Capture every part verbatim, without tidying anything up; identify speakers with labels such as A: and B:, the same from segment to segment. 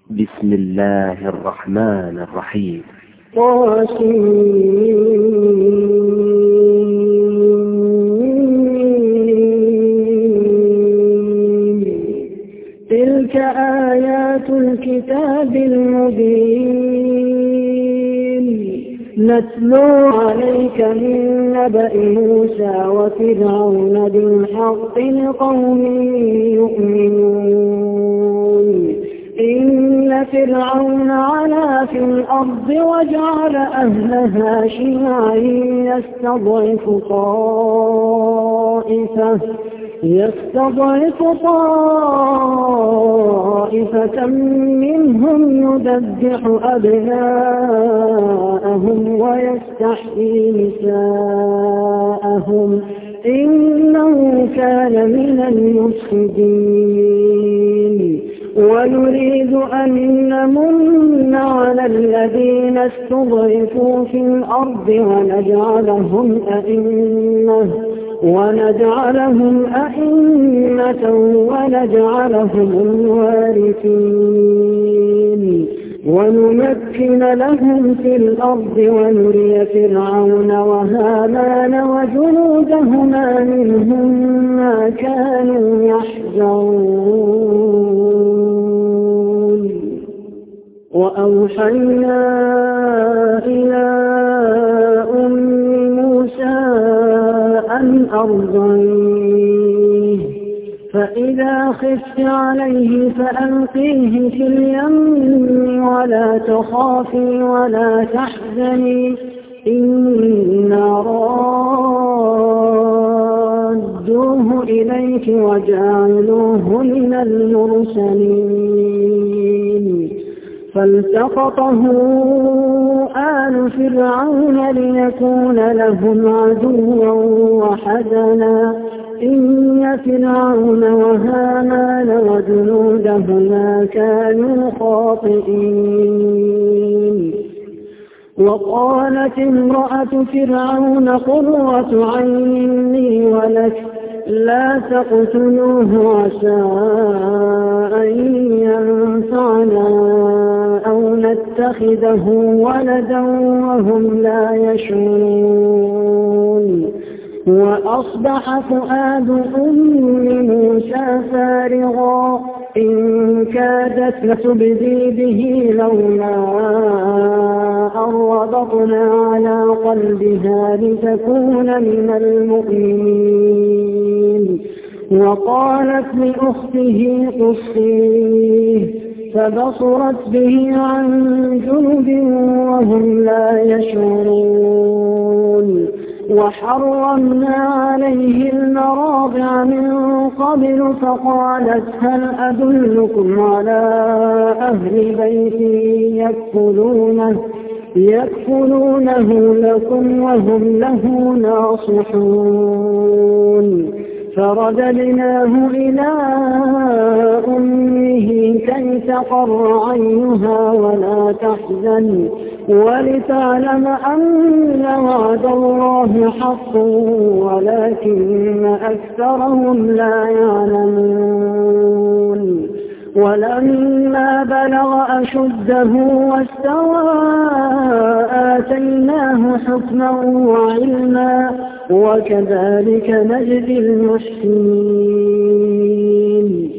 A: بسم الله الرحمن الرحيم.
B: تلك آيات الكتاب المبين نتلو عليك من نبأ موسى وفرعون بالحق لقوم يؤمنون. إن فرعون علا في الأرض وجعل أهلها شيعا يستضعف طائفة يستضعف طائفة منهم يذبح أبناءهم ويستحيي نساءهم إنه كان من المفسدين. ونريد أن نمن على الذين استضعفوا في الأرض ونجعلهم أئمة ونجعلهم أئمة ونجعلهم الوارثين ونمكن لهم في الأرض ونري فرعون وهامان وجنودهما منهم ما كانوا يحذرون. وأوحينا إلى أم موسى أن أرضعيه فإذا خفت عليه فألقيه في اليم ولا تخافي ولا تحزني إنا رادوه إليك وجعلوه من المرسلين. فالتقطه آل فرعون ليكون لهم عدوا وحزنا إن فرعون وهامان وجنودهما كانوا خاطئين. وقالت امرأة فرعون قرة عين لي ولك لا تقتلوه عسى أن ينفعنا أو نتخذه ولدا وهم لا يشعرون. وأصبح فؤاد أم موسى فارغا إن كادت لتبدي به لولا أن ربطنا على قلبها لتكون من المؤمنين. وقالت لأخته قصيه فبصرت به عن جنب وهم لا يشعرون. وحرمنا عليه المراضع من قبل فقالت هل أدلكم على أهل بيت يكفلونه يكفلونه لكم وهم له ناصحون. فرددناه إلى أمه كي تقر عينها ولا تحزن ولتعلم أن وعد الله حق ولكن أكثرهم لا يعلمون. ولما بلغ أشده واستوى آتيناه حكما وعلما وكذلك نجزي المحسنين.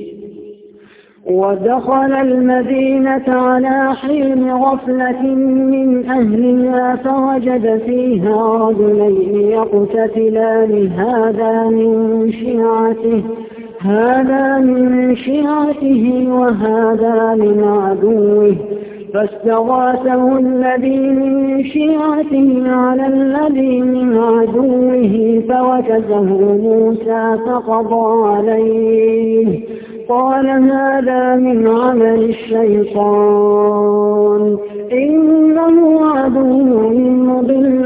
B: ودخل المدينة على حين غفلة من أهلها فوجد فيها رجلين يقتتلان هذا من شيعته هذا من شيعته وهذا من عدوه فاستغاثه الذي من شيعته على الذي من عدوه فوكزه موسى فقضى عليه قال هذا من عمل الشيطان إنه عدو مضل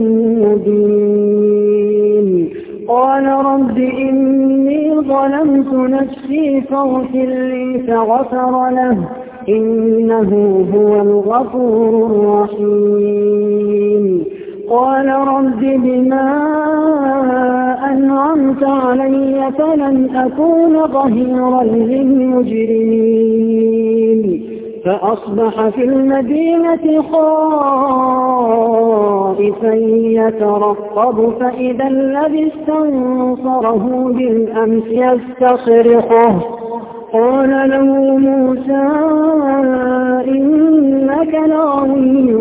B: مبين. قال رب إني ظلمت نفسي فاغفر لي فغفر له إنه هو الغفور الرحيم. قال رب بما أنعمت علي فلن أكون ظهيرا للمجرمين فأصبح في المدينة خائفا يترقب فإذا الذي استنصره بالأمس يستصرخه قال له موسى إنك لغوي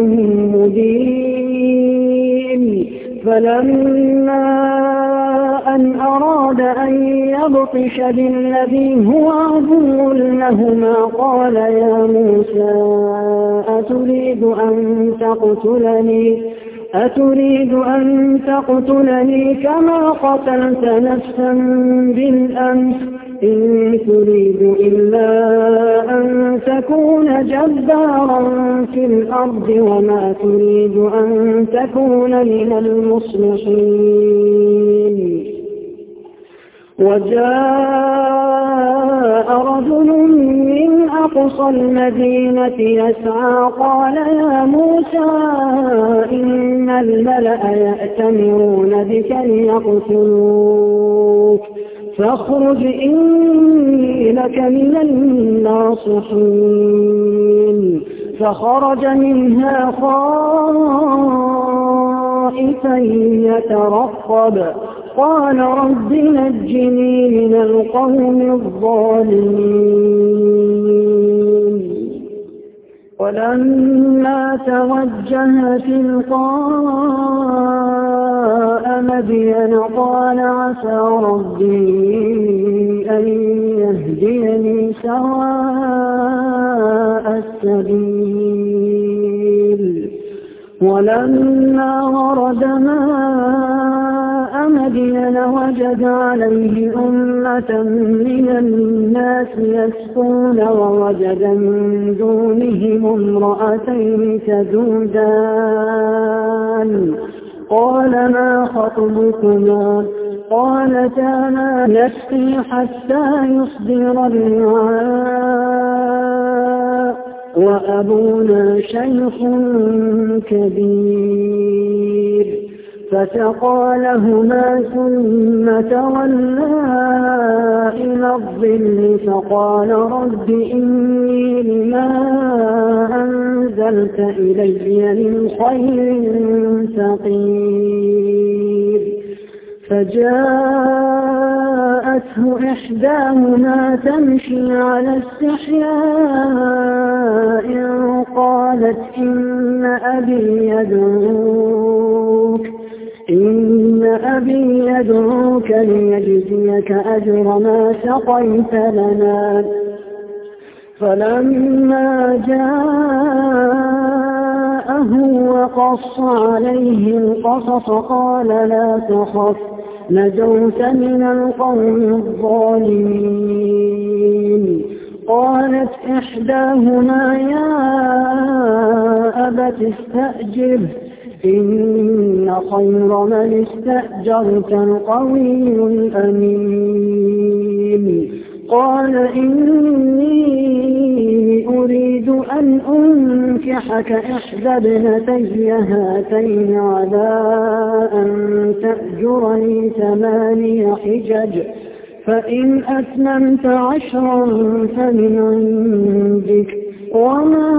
B: مبين. فلما أن أراد أن يبطش بالذي هو عدو لهما قال يا موسى أتريد أن تقتلني أتريد أن تقتلني كما قتلت نفسا بالأمس إن تريد إلا أن تكون جبارا في الأرض وما تريد أن تكون من المصلحين. وجاء رجل من أقصى المدينة يسعى قال يا موسى إن الملأ يأتمرون بك ليقتلوك فاخرج إني لك من الناصحين. فخرج منها خائفا يترقب قال رب نجني من القوم الظالمين. ولما توجه تلقاء مدين قال عسى ربي أن يهديني سواء السبيل. ولما ورد ماء مدين وجد عليه أمة من الناس يسقون ووجد من دونهم امرأتين تذودان قال ما خطبكما قالتا لا نسقي حتى يصدر الرعاء وأبونا شيخ كبير. فسقى لهما ثم تولى إلى الظل فقال رب إني لما أنزلت إلي من خير فقير. فجاءته إحداهما تمشي على استحياء قالت إن أبي يدعوك إن أبي يدعوك ليجزيك أجر ما سقيت لنا. فلما جاءه وقص عليه القصص قال لا تخف نجوت من القوم الظالمين. قالت إحداهما يا أبت استأجره إن خير من استأجرت القوي الأمين. قال إني أريد أن أنكحك إحدى ابنتي هاتين على أن تأجرني ثماني حجج فإن أتممت عشرا فمن عندك وما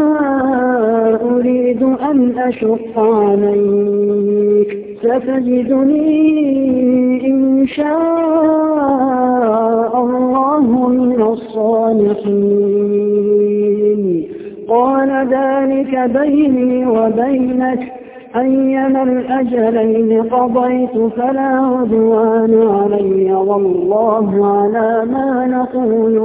B: أريد أن أشق عليك ستجدني إن شاء الله من الصالحين. قال ذلك بيني وبينك أيما الأجلين قضيت فلا عدوان علي والله على ما نقول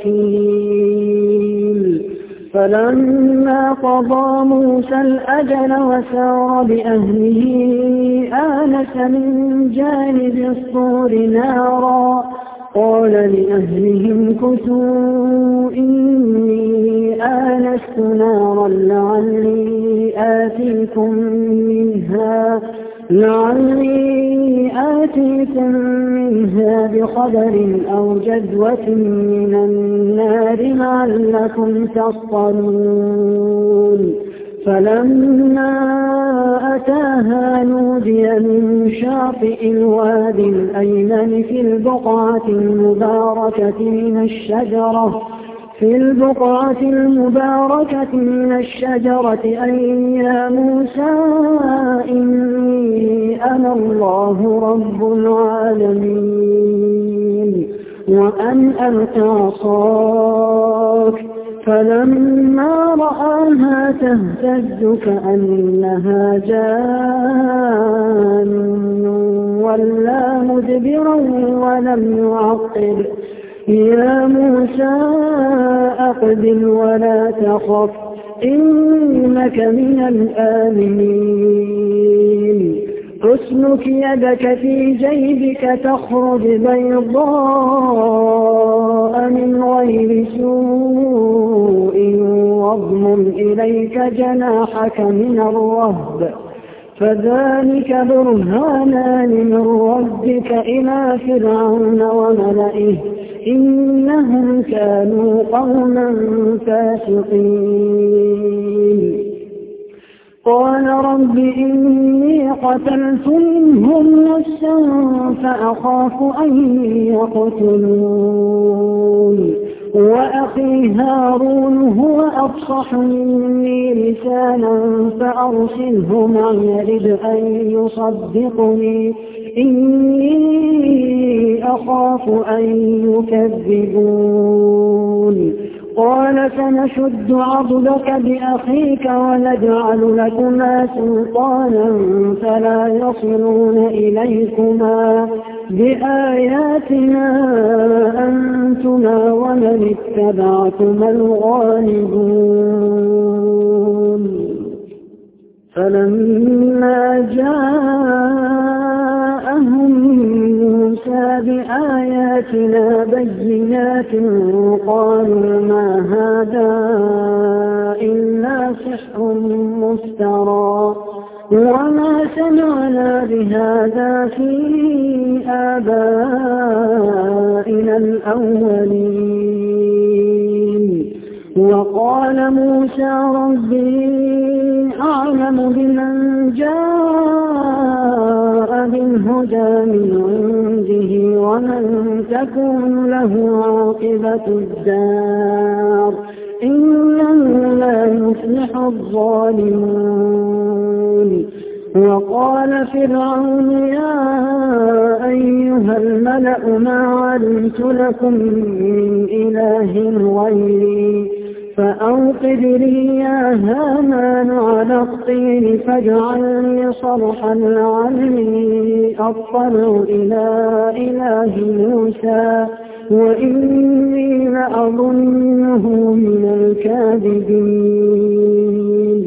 B: وكيل. فلما قضى موسى الأجل وسار بأهله آنس من جانب الطور نارا قال لأهلهم كثوا إني آنست نارا لعلي آتيكم منها لعلي آتيكم منها بخبر أو جذوة من النار لعلكم تصطلون. فلما أتاها نودي من شاطئ الوادي الأيمن في البقعة المباركة من الشجرة في البقعة المباركة من الشجرة أن يا موسى إني أنا الله رب العالمين وأن ألق عصاك فلما رآها تهتز كأنها جان ولا مدبرا ولم يعقب يا موسى أقبل ولا تخف إنك من الآمنين اسلك يدك في جيبك تخرج بيضاء من غير سوء واضمم إليك جناحك من الرهب فذلك برهانان من ربك إلى فرعون وملئه إنهم كانوا قوما فاسقين قال رب إني قتلت منهم نفسا فأخاف أن يقتلون وأخي هارون هو أفصح مني لسانا فأرسله معي يرد أن يصدقني إني أخاف أن يكذبون قال سنشد عضدك بأخيك ونجعل لكما سلطانا فلا يصلون إليكما بآياتنا أنتما ومن اتبعتما الغالبون فلما جاءهم موسى بآياتنا بينات قالوا ما هذا إلا سحر مفترى وما سمعنا بهذا في آبائنا الأولين وقال موسى ربي أعلم بمن جاء بالهدى من عنده ومن تكون له عاقبة الدار إنه لا يفلح الظالمون وقال فرعون يا أيها الملأ ما علمت لكم من إله غيري فأوقد لي يا هامان على الطين فاجعل لي صرحا لعلي أطلع إلى إله موسى وإني لأظنه من الكاذبين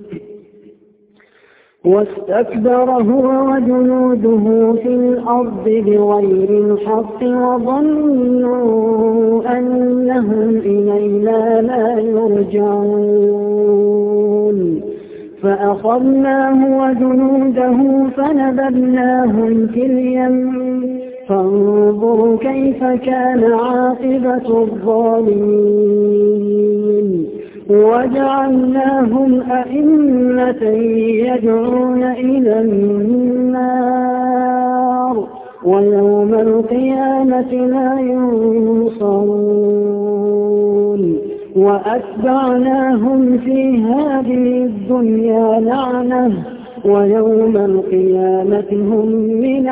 B: واستكبر هو وجنوده في الأرض بغير الحق وظنوا أنهم إلينا لا يرجعون فأخذناه وجنوده فنبذناهم في اليم فانظر كيف كان عاقبة الظالمين وجعلناهم أئمة يدعون إلى النار ويوم القيامة لا ينصرون وأتبعناهم في هذه الدنيا لعنة ويوم القيامة هم من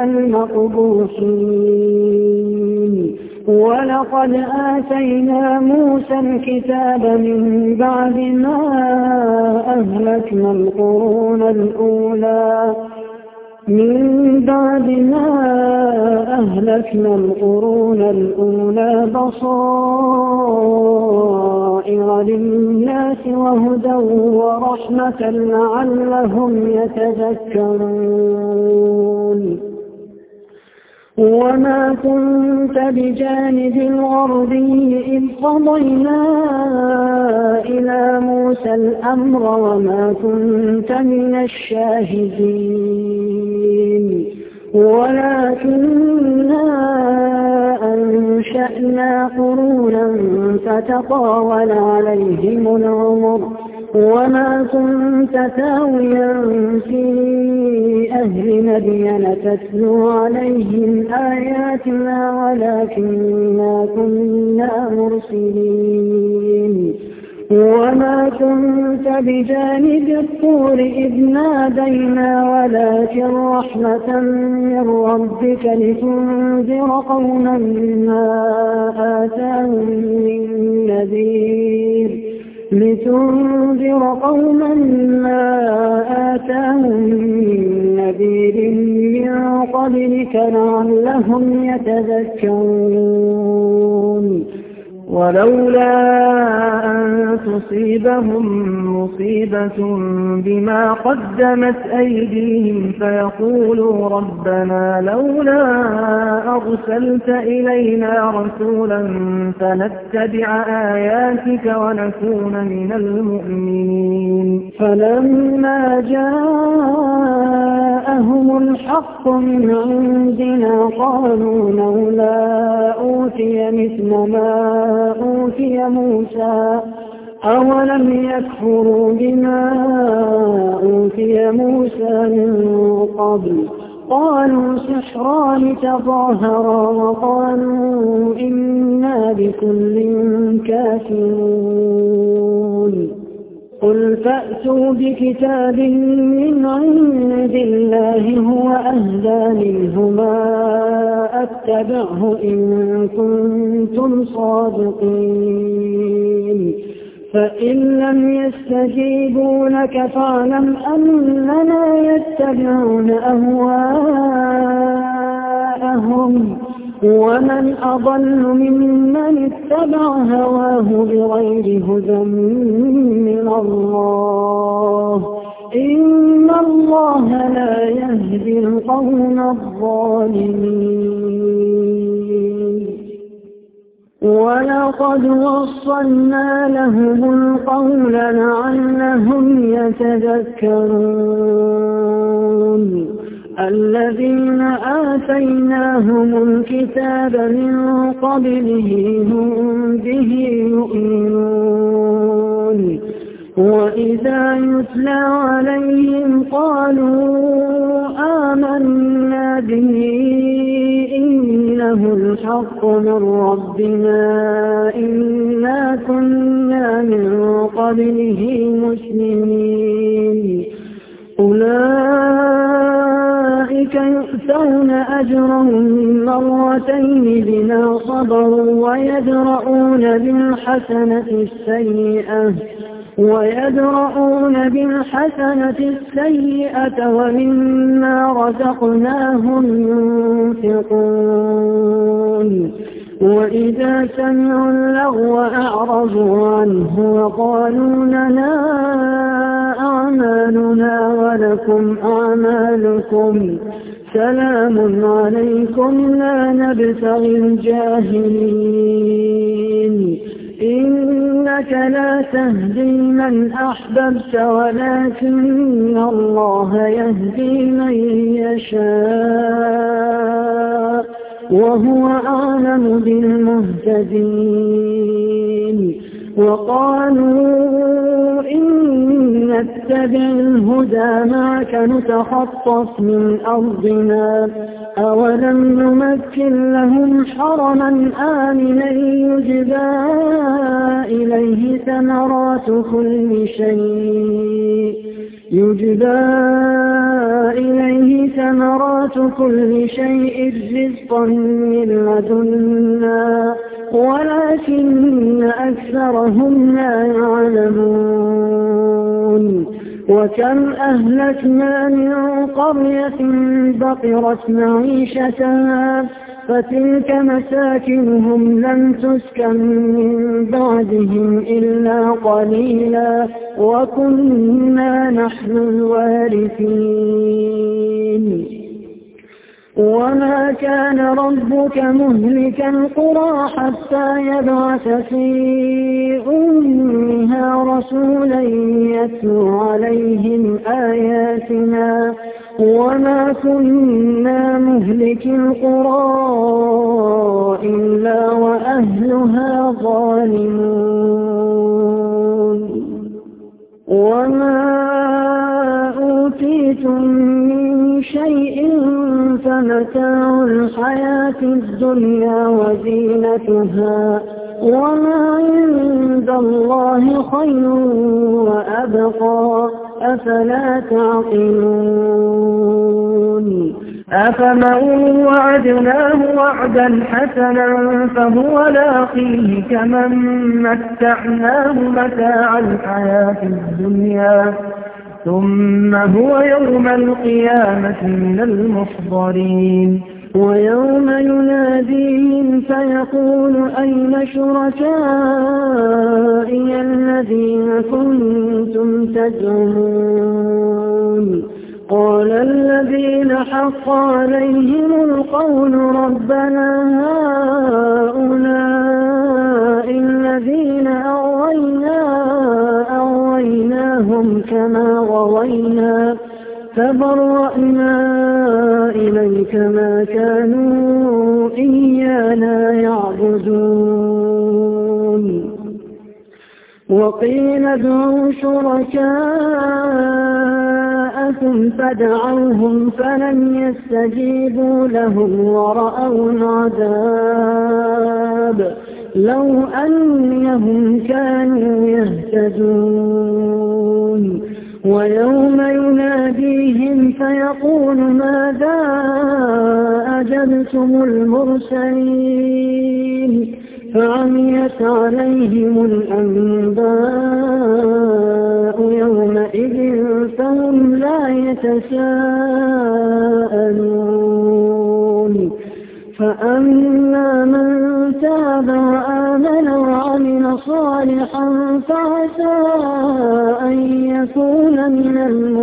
B: المقبوحين ولقد آتينا موسى الكتاب من بعد ما أهلكنا القرون الأولى من بعد ما أهلكنا القرون الأولى بصائر للناس وهدى ورحمة لعلهم يتذكرون وما كنت بجانب الغربي إذ قضينا إلى موسى الأمر وما كنت من الشاهدين ولكننا أنشأنا قرونا فتطاول عليهم العمر وما كنت ثاويا في أهل مدين تتلو عليهم آياتنا ولكننا كنا مرسلين وما كنت بجانب الطور إذ نادينا ولكن رحمة من ربك لتنذر قوما ما آتاهم من نذير لتنذر قوما ما آتاهم من نذير من قبلك لعلهم يتذكرون ولولا أن تصيبهم مصيبة بما قدمت أيديهم فيقولوا ربنا لولا أرسلت إلينا رسولا فنتبع آياتك ونكون من المؤمنين فلما جاءهم الحق من عندنا قالوا لولا أوتي مثل ما أوتي موسى أولم يكفروا بما أوتي موسى من قبل قالوا سحران تظاهرا وقالوا إنا بكل كافرون قل فأتوا بكتاب من عند الله هو أهدى منهما أتبعه إن كنتم صادقين فإن لم يستجيبوا لك فاعلم أننا يتبعون أهواءهم ومن أضل ممن اتبع هواه بغير هدى من الله إن الله لا يهدي القوم الظالمين ولقد وصلنا لهم القول لعلهم يتذكرون الذين آتيناهم الكتاب من قبله هم به يؤمنون وإذا يتلى عليهم قالوا آمنا به إنه الحق من ربنا إنا كنا من قبله مسلمين أولئك يؤتون أجرهم مرتين بما صبروا ويدرؤون بالحسنة السيئة ويدرؤون بالحسنة السيئة ومما رزقناهم ينفقون وإذا سمعوا اللغو أعرضوا عنه وقالوا لنا أعمالنا ولكم أعمالكم سلام عليكم لا نبتغي الجاهلين إنك لا تهدي من أحببت ولكن الله يهدي من يشاء وهو أعلم بالمهتدين وقالوا إن نتبع الهدى معك نتخطف من أرضنا أولم نمكن لهم حرما آمنا يجبى إليه ثمرات كل شيء يجبى إليه ثمرات كل شيء رزقا من لدنا ولكن أكثرهم لا يعلمون وكم أهلكنا من قرية بطرت معيشتها فتلك مساكنهم لم تسكن من بعدهم إلا قليلا وكنا نحن الوارثين وما كان ربك مهلك القرى حتى يبعث في أمها رسولا يتلو عليهم آياتنا وما كنا مهلك القرى إلا وأهلها ظالمون وما أوتيتم من شيء فمتاع الحياة الدنيا وزينتها وما عند الله خير وأبقى أفلا تعقلون
C: أفمن وعدناه وعدا حسنا فهو لاقيه كمن متعناه متاع الحياة الدنيا ثم هو يوم القيامة من المحضرين
B: ويوم يناديهم فيقول أين شركائي الذين كنتم تزعمون قال الذين حق عليهم القول ربنا هؤلاء الذين أغوينا أغويناهم كما غوينا فبرأنا إليك ما كانوا إيانا يعبدون وقيل ادعوا شركاءكم فدعوهم فلم يستجيبوا لهم ورأوا العذاب لو أنهم كانوا يهتدون ويوم يناديهم فيقول ماذا أجبتم المرسلين فعميت عليهم الأنباء يومئذ فهم لا يتساءلون فأما من تاب وآمن وعمل صالحا فعسى أن يكون من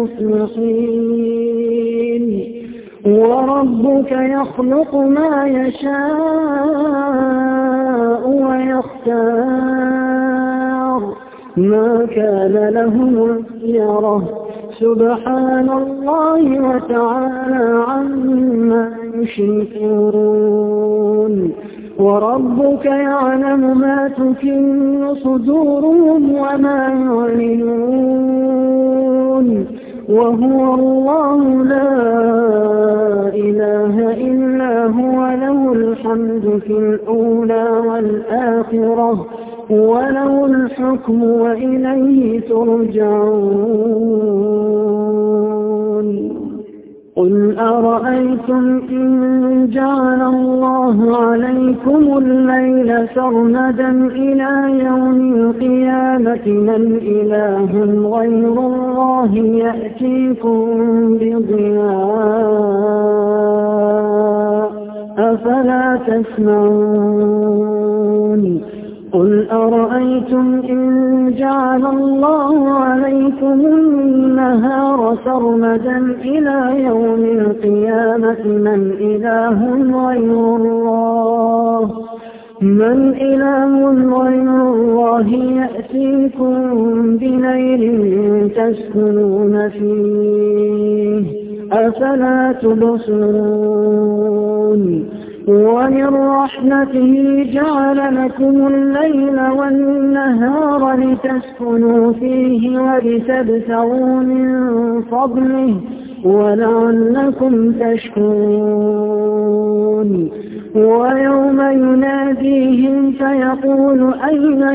B: المفلحين وربك يخلق ما يشاء ويختار ما كان لهم الخيرة سبحان الله وتعالى عما يشركون وربك يعلم ما تكن صدورهم وما يعلنون وهو الله لا إله إلا هو له الحمد في الأولى والآخرة وله الحكم وإليه ترجعون قل أرأيتم إن جعل الله عليكم الليل سرمدا إلى يوم القيامة من إله غير الله يأتيكم بضياء أفلا تسمعون قل أرأيتم إن جعل الله عليكم النهار سرمدا إلى يوم القيامة من إله غير الله من إله غير الله يأتيكم بليل تسكنون فيه أفلا تبصرون ومن رحمته جعل لكم الليل والنهار لتسكنوا فيه ولتبتغوا من فضله ولعلكم تشكرون ويوم يناديهم فيقول أين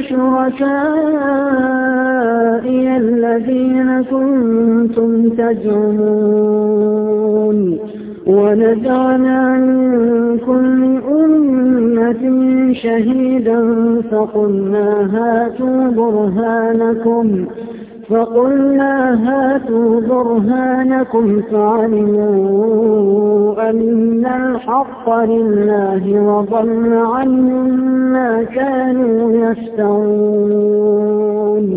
B: شركائي الذين كنتم تزعمون ونزعنا من كل أمة شهيدا فقلنا هاتوا برهانكم فقلنا هاتوا برهانكم فعلموا أن الحق لله وضل عنهم ما كانوا يفترون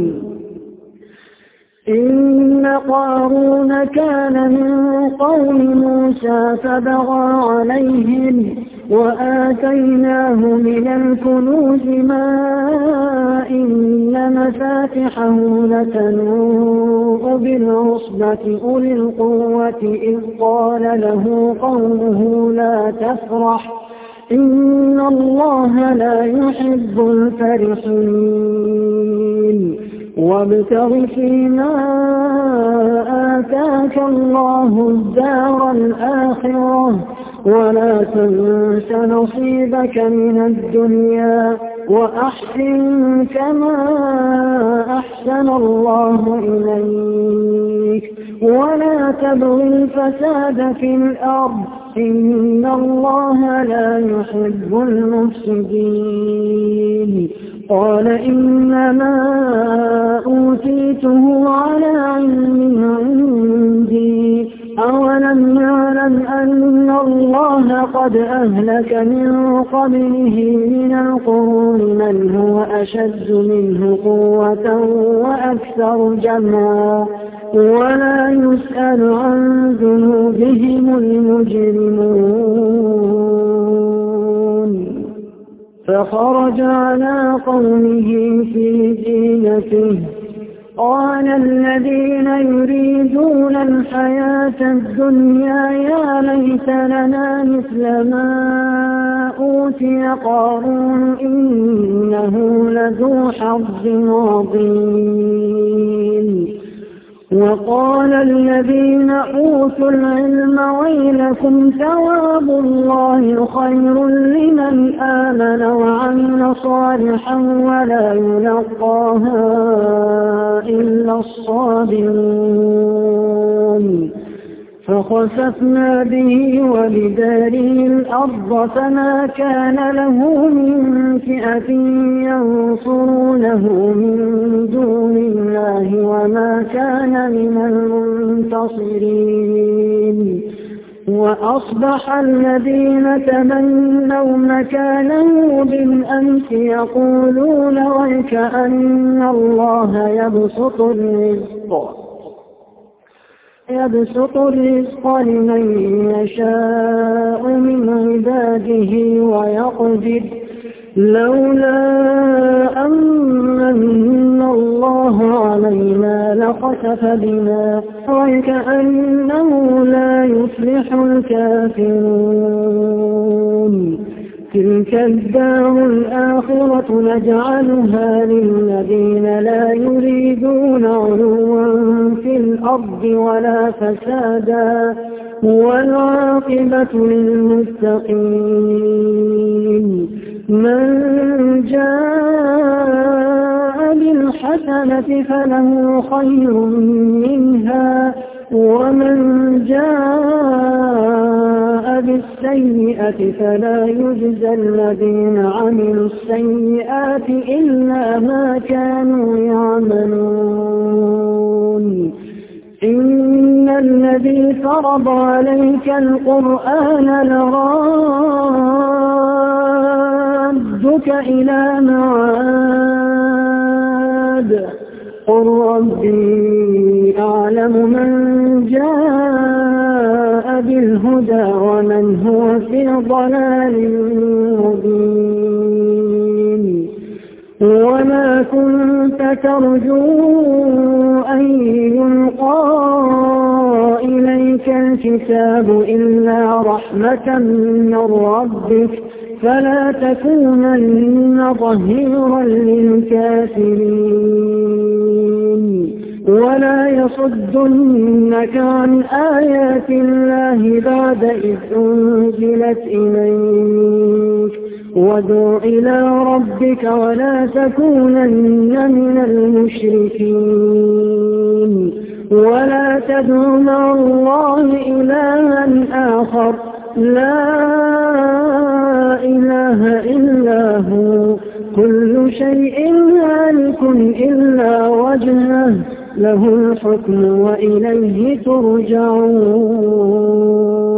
B: إن قارون كان من قوم موسى فبغى عليهم وآتيناه من الكنوز ما إن مفاتحه لتنوء بالعصبة أولي القوة إذ قال له قومه لا تفرح إن الله لا يحب الفرحين وابتغ فيما آتاك الله الدار الآخرة ولا تنس نصيبك من الدنيا وأحسن كما أحسن الله إليك ولا تبغ الفساد في الأرض إن الله لا يحب المفسدين. قال إنما أوتيته على علم عندي أولم يعلم أن الله قد أهلك من قبله من القرون من هو أشد منه قوة وأكثر جمعا ولا يسأل عن ذنوبهم المجرمون. فخرج على قومه في زينته قال الذين يريدون الحياة الدنيا يا ليت لنا مثل ما أوتي قارون إنه لذو حظ عظيم. وقال الذين أوتوا العلم ويلكم ثواب الله خير لمن آمن وعمل صالحا ولا يلقاها إلا الصابرون. فخسفنا به وبداره الأرض فما كان له من فئة ينصرونه من دون الله وما كان من المنتصرين. وأصبح الذين تمنوا مكانه بالأمس يقولون وكأن الله يبسط الرزق يبسط الرزق لمن يشاء من عباده ويقدر لولا أمن الله علينا لخسف بنا وكأنه لا يفلح الكافرون. تلك الدار الآخرة نجعلها للذين لا يريدون علوا في الأرض ولا فسادا والعاقبة للمتقين. من جاء بالحسنة فله خير منها ومن جاء بالسيئة فلا يجزى الذين عملوا السيئات إلا ما كانوا يعملون. إن الذي فرض عليك القرآن لرادك إلى معاد قل ربي أعلم من جاء بالهدى ومن هو في ضلال مبين. وما كنت ترجو أن يلقى إليك الكتاب إلا رحمة من ربك فلا تكونن ظهيرا للكافرين. ولا يصدنك عن آيات الله بعد إذ أنزلت إليك وادع إلى ربك ولا تكونن من المشركين. ولا تدع مع الله إلها آخر لا إله إلا هو كل شيء هالك إلا وجهه له الحكم وإليه ترجعون.